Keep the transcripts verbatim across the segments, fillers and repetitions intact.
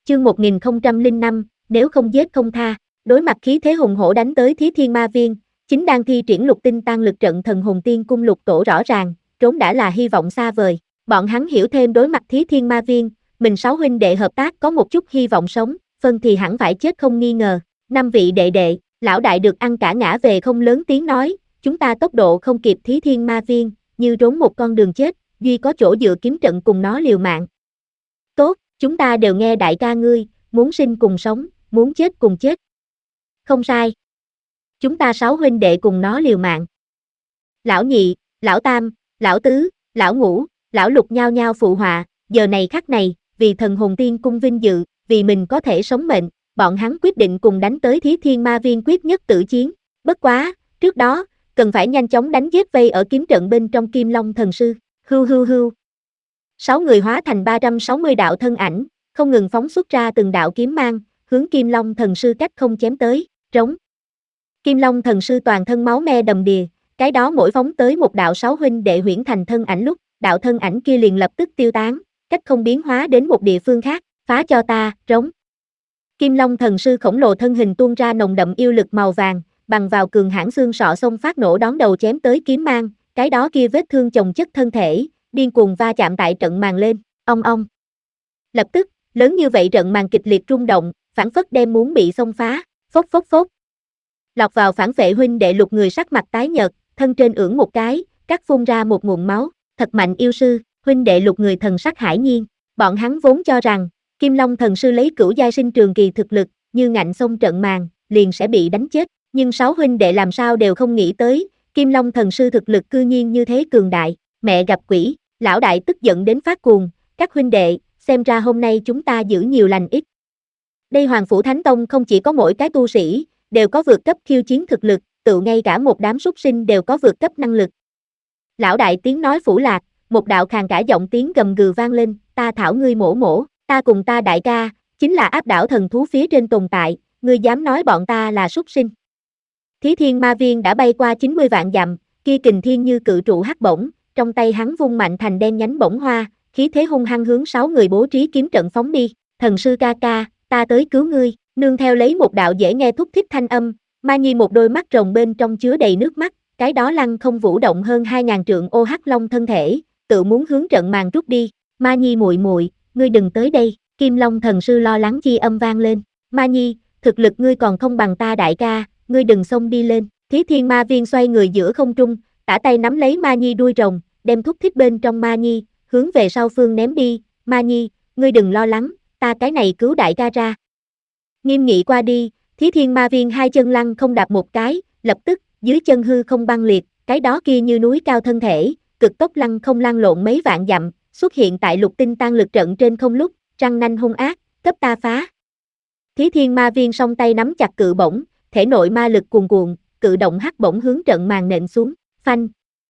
Chương một nghìn không trăm lẻ năm, nếu không giết không tha. Đối mặt khí thế hùng hổ đánh tới Thí Thiên Ma Viên, chính đang thi triển lục tinh tan lực trận Thần Hồn Tiên Cung lục tổ rõ ràng, trốn đã là hy vọng xa vời. Bọn hắn hiểu thêm đối mặt Thí Thiên Ma Viên, mình sáu huynh đệ hợp tác có một chút hy vọng sống, phân thì hẳn phải chết không nghi ngờ. Năm vị đệ đệ, lão đại được ăn cả ngã về không lớn tiếng nói, chúng ta tốc độ không kịp Thí Thiên Ma Viên, như trốn một con đường chết, duy có chỗ dựa kiếm trận cùng nó liều mạng. Tốt, chúng ta đều nghe đại ca ngươi, muốn sinh cùng sống, muốn chết cùng chết. Không sai. Chúng ta sáu huynh đệ cùng nó liều mạng. Lão nhị, lão tam, lão tứ, lão ngũ, lão lục nhao nhao phụ họa, giờ này khắc này, vì Thần Hồn Tiên Cung vinh dự, vì mình có thể sống mệnh, bọn hắn quyết định cùng đánh tới Thí Thiên Ma Viên quyết nhất tử chiến. Bất quá, trước đó, cần phải nhanh chóng đánh giết vây ở kiếm trận bên trong Kim Long Thần Sư. Hưu hưu hưu. Sáu người hóa thành ba trăm sáu mươi đạo thân ảnh, không ngừng phóng xuất ra từng đạo kiếm mang, hướng Kim Long Thần Sư cách không chém tới, trống. Kim Long Thần Sư toàn thân máu me đầm đìa, cái đó mỗi phóng tới một đạo sáu huynh đệ huyễn thành thân ảnh lúc, đạo thân ảnh kia liền lập tức tiêu tán, cách không biến hóa đến một địa phương khác, phá cho ta, trống. Kim Long Thần Sư khổng lồ thân hình tuôn ra nồng đậm yêu lực màu vàng, bằng vào cường hãn xương sọ xông phát nổ đón đầu chém tới kiếm mang, cái đó kia vết thương chồng chất thân thể, điên cuồng va chạm tại trận màn lên, ong ong. Lập tức, lớn như vậy trận màn kịch liệt rung động, phảng phất đem muốn bị xông phá, phốc phốc phốc. Lọt vào phản vệ huynh đệ lục người sắc mặt tái nhợt, thân trên ưỡn một cái, cắt phun ra một nguồn máu, thật mạnh yêu sư, huynh đệ lục người thần sắc hải nhiên, bọn hắn vốn cho rằng, Kim Long Thần Sư lấy cửu giai sinh trường kỳ thực lực, như ngạnh xông trận màn, liền sẽ bị đánh chết, nhưng sáu huynh đệ làm sao đều không nghĩ tới, Kim Long Thần Sư thực lực cư nhiên như thế cường đại, mẹ gặp quỷ, lão đại tức giận đến phát cuồng, các huynh đệ, xem ra hôm nay chúng ta giữ nhiều lành ít. Đây Hoàng Phủ Thánh Tông không chỉ có mỗi cái tu sĩ, đều có vượt cấp khiêu chiến thực lực, tự ngay cả một đám súc sinh đều có vượt cấp năng lực. Lão đại tiếng nói phủ lạc, một đạo khàn cả giọng tiếng gầm gừ vang lên, ta thảo ngươi mổ mổ, ta cùng ta đại ca, chính là áp đảo thần thú phía trên tồn tại, ngươi dám nói bọn ta là súc sinh. Thí Thiên Ma Viên đã bay qua chín mươi vạn dặm, kia kình thiên như cự trụ hắc bổng, trong tay hắn vung mạnh thành đen nhánh bổng hoa, khí thế hung hăng hướng sáu người bố trí kiếm trận phóng đi, thần sư ca ca, ta tới cứu ngươi, nương theo lấy một đạo dễ nghe thúc thích thanh âm, Ma Nhi một đôi mắt rồng bên trong chứa đầy nước mắt, cái đó lăng không vũ động hơn hai ngàn trượng ô hắc long thân thể, tự muốn hướng trận màn rút đi, Ma Nhi muội muội, ngươi đừng tới đây, Kim Long Thần Sư lo lắng chi âm vang lên, Ma Nhi, thực lực ngươi còn không bằng ta đại ca, ngươi đừng xông đi lên, Thí Thiên Ma Viên xoay người giữa không trung, tả tay nắm lấy Ma Nhi đuôi rồng, đem thúc thích bên trong Ma Nhi, hướng về sau phương ném đi, Ma Nhi, ngươi đừng lo lắng, ta cái này cứu đại ca ra. Nghiêm nghị qua đi, Thí Thiên Ma Viên hai chân lăng không đạp một cái, lập tức, dưới chân hư không băng liệt, cái đó kia như núi cao thân thể, cực tốc lăng không lăn lộn mấy vạn dặm, xuất hiện tại lục tinh tan lực trận trên không lúc, răng nanh hung ác, cấp ta phá. Thí Thiên Ma Viên song tay nắm chặt cự bổng, thể nội ma lực cuồn cuộn, cự động hắc bổng hướng trận màn nện xuống, phanh.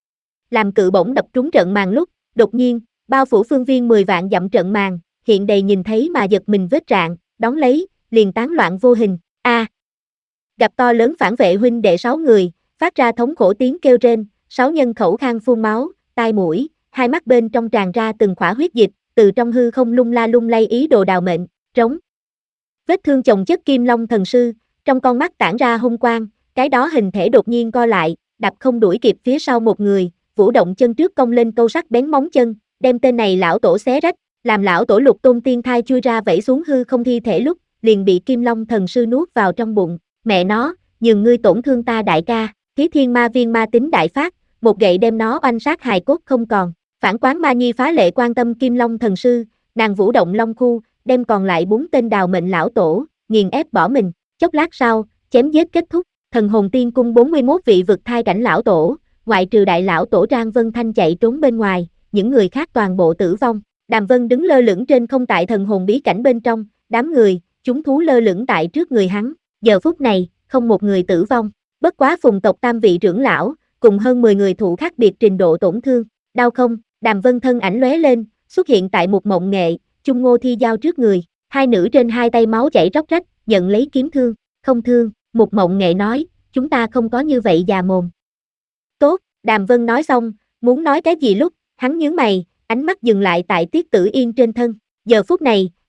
Làm cự bổng đập trúng trận màn lúc, đột nhiên, bao phủ phương viên mười vạn dặm trận màn, hiện đầy nhìn thấy mà giật mình vết rạn, đón lấy, liền tán loạn vô hình, a. À. Gặp to lớn phản vệ huynh đệ sáu người, phát ra thống khổ tiếng kêu rên, sáu nhân khẩu khang phun máu, tai mũi, hai mắt bên trong tràn ra từng khỏa huyết dịch, từ trong hư không lung la lung lay ý đồ đào mệnh, trống. Vết thương chồng chất Kim Long Thần Sư, trong con mắt tản ra hung quang, cái đó hình thể đột nhiên co lại, đạp không đuổi kịp phía sau một người, vũ động chân trước cong lên câu sắc bén móng chân, đem tên này lão tổ xé rách, làm lão tổ Lục Tôn Tiên Thai chui ra vẫy xuống hư không thi thể lúc, liền bị Kim Long Thần Sư nuốt vào trong bụng, mẹ nó, nhường ngươi tổn thương ta đại ca, Thí Thiên Ma Viên ma tính đại phát, một gậy đem nó oanh sát hài cốt không còn, phản quán Ma Nhi phá lệ quan tâm Kim Long Thần Sư, nàng vũ động long khu, đem còn lại bốn tên đào mệnh lão tổ, nghiền ép bỏ mình, chốc lát sau, chém giết kết thúc, Thần Hồn Tiên Cung bốn mươi mốt vị vực thai cảnh lão tổ, ngoại trừ đại lão tổ Trang Vân Thanh chạy trốn bên ngoài, những người khác toàn bộ tử vong, Đàm Vân đứng lơ lửng trên không tại thần hồn bí cảnh bên trong, đám người, chúng thú lơ lửng tại trước người hắn, giờ phút này, không một người tử vong, bất quá phùng tộc tam vị trưởng lão, cùng hơn mười người thụ khác biệt trình độ tổn thương, đau không, Đàm Vân thân ảnh lóe lên, xuất hiện tại một mộng nghệ, Chung Ngô Thi Giao trước người, hai nữ trên hai tay máu chảy róc rách, nhận lấy kiếm thương, không thương, một mộng nghệ nói, chúng ta không có như vậy già mồm. Tốt, Đàm Vân nói xong, muốn nói cái gì lúc, hắn nhướng mày, ánh mắt dừng lại tại Tiết Tử Yên trên thân, giờ phút này,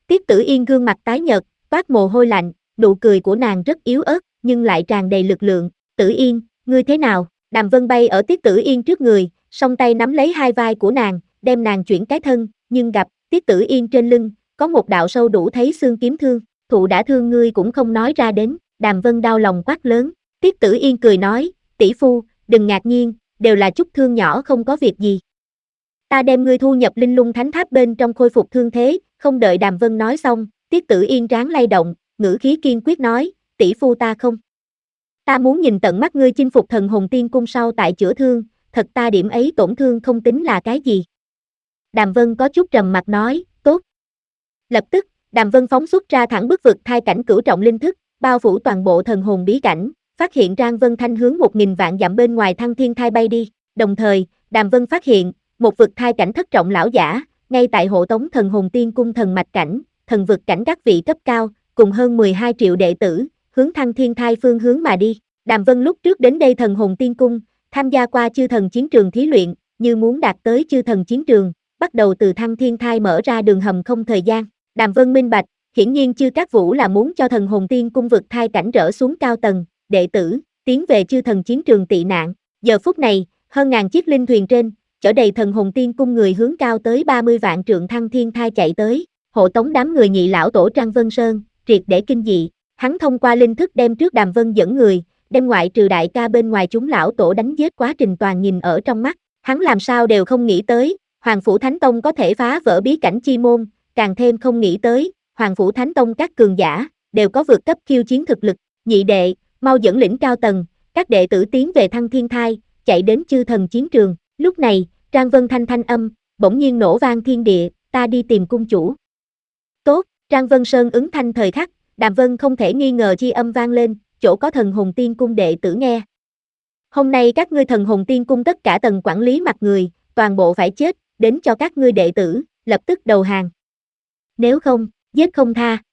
Tiết Tử Yên gương mặt tái nhợt, toát mồ hôi lạnh, nụ cười của nàng rất yếu ớt, nhưng lại tràn đầy lực lượng. Tử Yên, ngươi thế nào? Đàm Vân bay ở Tiết Tử Yên trước người, song tay nắm lấy hai vai của nàng, đem nàng chuyển cái thân, nhưng gặp Tiết Tử Yên trên lưng có một đạo sâu đủ thấy xương kiếm thương. Thụ đã thương ngươi cũng không nói ra đến. Đàm Vân đau lòng quát lớn. Tiết Tử Yên cười nói, tỷ phu, đừng ngạc nhiên, đều là chút thương nhỏ không có việc gì. Ta đem ngươi thu nhập Linh Lung Thánh Tháp bên trong khôi phục thương thế. Không đợi Đàm Vân nói xong, Tiết Tử Yên trán lay động, ngữ khí kiên quyết nói, tỷ phu ta không. Ta muốn nhìn tận mắt ngươi chinh phục Thần Hồn Tiên Cung sau tại chữa thương, thật ta điểm ấy tổn thương không tính là cái gì. Đàm Vân có chút trầm mặt nói, tốt. Lập tức, Đàm Vân phóng xuất ra thẳng bức vực thai cảnh cửu trọng linh thức, bao phủ toàn bộ thần hồn bí cảnh, phát hiện Trang Vân Thanh hướng một nghìn vạn dặm bên ngoài Thăng Thiên Thai bay đi. Đồng thời, Đàm Vân phát hiện một vực thai cảnh thất trọng lão giả, ngay tại hộ tống Thần Hồn Tiên Cung thần mạch cảnh, thần vực cảnh các vị cấp cao, cùng hơn mười hai triệu đệ tử, hướng Thăng Thiên Thai phương hướng mà đi. Đàm Vân lúc trước đến đây Thần Hồn Tiên Cung, tham gia qua chư thần chiến trường thí luyện, như muốn đạt tới chư thần chiến trường, bắt đầu từ Thăng Thiên Thai mở ra đường hầm không thời gian. Đàm Vân minh bạch, hiển nhiên chư các vũ là muốn cho Thần Hồn Tiên Cung vực thai cảnh rỡ xuống cao tầng, đệ tử, tiến về chư thần chiến trường tị nạn. Giờ phút này, hơn ngàn chiếc linh thuyền trên, chở đầy Thần Hồn Tiên Cung người hướng cao tới ba mươi vạn trượng Thăng Thiên Thai chạy tới, hộ tống đám người nhị lão tổ Trang Vân Sơn, triệt để kinh dị. Hắn thông qua linh thức đem trước Đàm Vân dẫn người, đem ngoại trừ đại ca bên ngoài chúng lão tổ đánh giết quá trình toàn nhìn ở trong mắt. Hắn làm sao đều không nghĩ tới, Hoàng Phủ Thánh Tông có thể phá vỡ bí cảnh chi môn, càng thêm không nghĩ tới, Hoàng Phủ Thánh Tông các cường giả, đều có vượt cấp khiêu chiến thực lực. Nhị đệ, mau dẫn lĩnh cao tầng, các đệ tử tiến về Thăng Thiên Thai, chạy đến chư thần chiến trường. Lúc này, Trang Vân Thanh thanh âm, bỗng nhiên nổ vang thiên địa, ta đi tìm cung chủ. Tốt, Trang Vân Sơn ứng thanh thời khắc, Đàm Vân không thể nghi ngờ chi âm vang lên, chỗ có Thần Hồn Tiên Cung đệ tử nghe. Hôm nay các ngươi Thần Hồn Tiên Cung tất cả tầng quản lý mặt người, toàn bộ phải chết, đến cho các ngươi đệ tử, lập tức đầu hàng. Nếu không, giết không tha.